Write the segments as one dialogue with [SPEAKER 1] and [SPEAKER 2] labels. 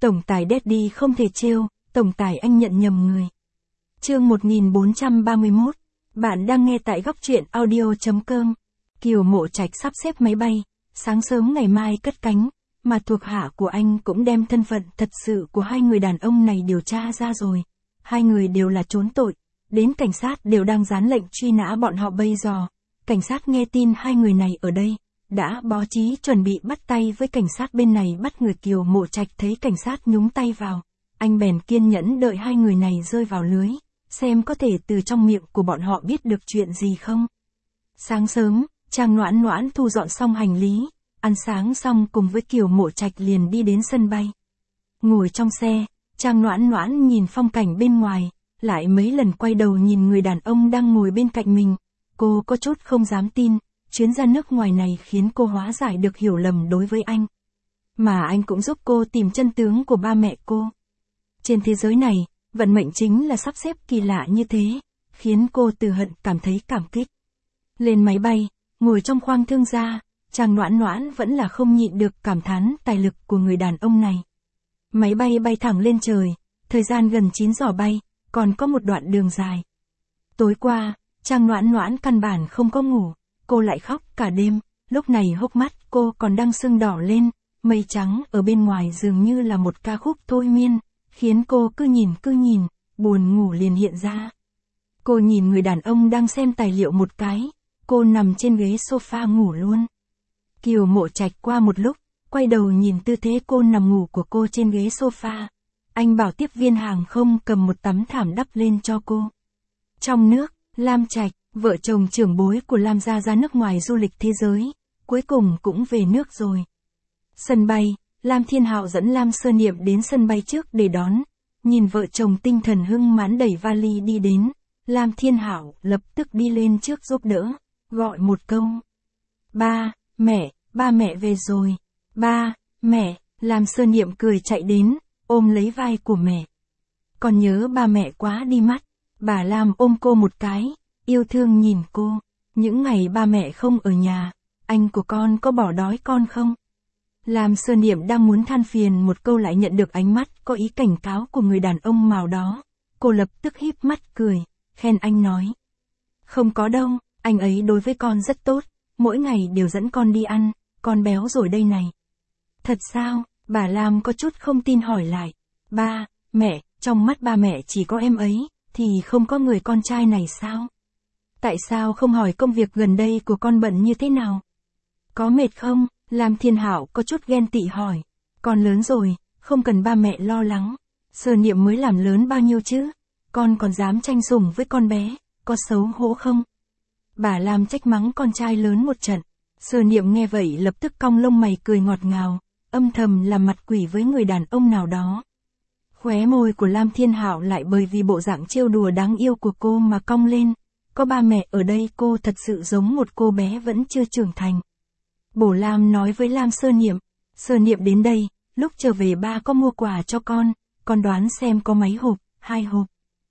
[SPEAKER 1] Tổng tài Daddy không thể trêu, tổng tài anh nhận nhầm người. Chương 1431, bạn đang nghe tại góc truyện audio.com. Kiều Mộ Trạch sắp xếp máy bay, sáng sớm ngày mai cất cánh, mà thuộc hạ của anh cũng đem thân phận thật sự của hai người đàn ông này điều tra ra rồi. Hai người đều là trốn tội, đến cảnh sát đều đang dán lệnh truy nã bọn họ bây giờ. Cảnh sát nghe tin hai người này ở đây, đã bó trí chuẩn bị bắt tay với cảnh sát bên này bắt người. Kiều Mộ Trạch thấy cảnh sát nhúng tay vào, anh bèn kiên nhẫn đợi hai người này rơi vào lưới, xem có thể từ trong miệng của bọn họ biết được chuyện gì không. Sáng sớm, Trang Noãn Noãn thu dọn xong hành lý, ăn sáng xong cùng với Kiều Mộ Trạch liền đi đến sân bay. Ngồi trong xe, Trang Noãn Noãn nhìn phong cảnh bên ngoài, lại mấy lần quay đầu nhìn người đàn ông đang ngồi bên cạnh mình. Cô có chút không dám tin, chuyến ra nước ngoài này khiến cô hóa giải được hiểu lầm đối với anh. Mà anh cũng giúp cô tìm chân tướng của ba mẹ cô. Trên thế giới này, vận mệnh chính là sắp xếp kỳ lạ như thế, khiến cô từ hận cảm thấy cảm kích. Lên máy bay, ngồi trong khoang thương gia, Trang Noãn Noãn vẫn là không nhịn được cảm thán tài lực của người đàn ông này. Máy bay bay thẳng lên trời, thời gian gần 9 giờ bay, còn có một đoạn đường dài. Tối qua, Trang Noãn Noãn căn bản không có ngủ, cô lại khóc cả đêm, lúc này hốc mắt cô còn đang sưng đỏ lên, mây trắng ở bên ngoài dường như là một ca khúc thôi miên, khiến cô cứ nhìn, buồn ngủ liền hiện ra. Cô nhìn người đàn ông đang xem tài liệu một cái, cô nằm trên ghế sofa ngủ luôn. Kiều Mộ Trạch qua một lúc, quay đầu nhìn tư thế cô nằm ngủ của cô trên ghế sofa. Anh bảo tiếp viên hàng không cầm một tấm thảm đắp lên cho cô. Trong nước, Lam Trạch, vợ chồng trưởng bối của Lam gia ra nước ngoài du lịch thế giới, cuối cùng cũng về nước rồi. Sân bay, Lam Thiên Hạo dẫn Lam Sơ Niệm đến sân bay trước để đón. Nhìn vợ chồng tinh thần hưng mãn đẩy vali đi đến, Lam Thiên Hạo lập tức đi lên trước giúp đỡ, gọi một câu. Ba mẹ về rồi. Ba, mẹ, Lam Sơ Niệm cười chạy đến, ôm lấy vai của mẹ. Con nhớ ba mẹ quá đi mắt. Bà Lam ôm cô một cái, yêu thương nhìn cô. Những ngày ba mẹ không ở nhà, anh của con có bỏ đói con không? Lam Sơ Niệm đang muốn than phiền một câu lại nhận được ánh mắt có ý cảnh cáo của người đàn ông màu đó. Cô lập tức híp mắt cười, khen anh nói. Không có đâu, anh ấy đối với con rất tốt, mỗi ngày đều dẫn con đi ăn, con béo rồi đây này. Thật sao? Bà Lam có chút không tin hỏi lại. Ba, mẹ, trong mắt ba mẹ chỉ có em ấy, thì không có người con trai này sao? Tại sao không hỏi công việc gần đây của con bận như thế nào? Có mệt không? Lam Thiên Hạo có chút ghen tị hỏi. Con lớn rồi, không cần ba mẹ lo lắng. Sơ Niệm mới làm lớn bao nhiêu chứ? Con còn dám tranh sủng với con bé, có xấu hổ không? Bà Lam trách mắng con trai lớn một trận. Sơ Niệm nghe vậy lập tức cong lông mày cười ngọt ngào, âm thầm làm mặt quỷ với người đàn ông nào đó. Khóe môi của Lam Thiên Hạo lại bởi vì bộ dạng trêu đùa đáng yêu của cô mà cong lên. Có ba mẹ ở đây cô thật sự giống một cô bé vẫn chưa trưởng thành. Bổ Lam nói với Lam Sơ Niệm đến đây, lúc trở về ba có mua quà cho con đoán xem có mấy hộp, 2 hộp,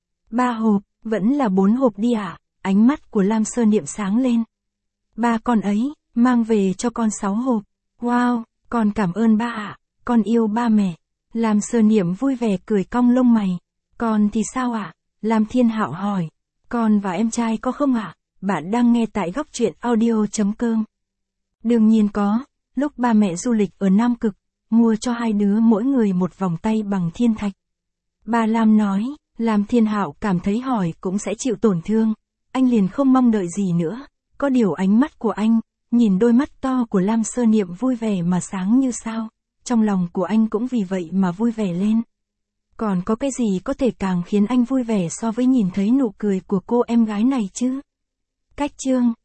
[SPEAKER 1] 3 hộp, vẫn là 4 hộp đi ạ. Ánh mắt của Lam Sơ Niệm sáng lên. Ba con ấy, mang về cho con 6 hộp. Wow, con cảm ơn ba ạ, con yêu ba mẹ. Lam Sơ Niệm vui vẻ cười cong lông mày. Con thì sao ạ? Lam Thiên Hạo hỏi. Con và em trai có không ạ? Bạn đang nghe tại góc truyện audio.com. Đương nhiên có, lúc ba mẹ du lịch ở Nam Cực, mua cho hai đứa mỗi người một vòng tay bằng thiên thạch. Bà Lam nói. Lam Thiên Hạo cảm thấy hỏi cũng sẽ chịu tổn thương. Anh liền không mong đợi gì nữa. Có điều ánh mắt của anh, nhìn đôi mắt to của Lam Sơ Niệm vui vẻ mà sáng như sao. Trong lòng của anh cũng vì vậy mà vui vẻ lên. Còn có cái gì có thể càng khiến anh vui vẻ so với nhìn thấy nụ cười của cô em gái này chứ? Cách chương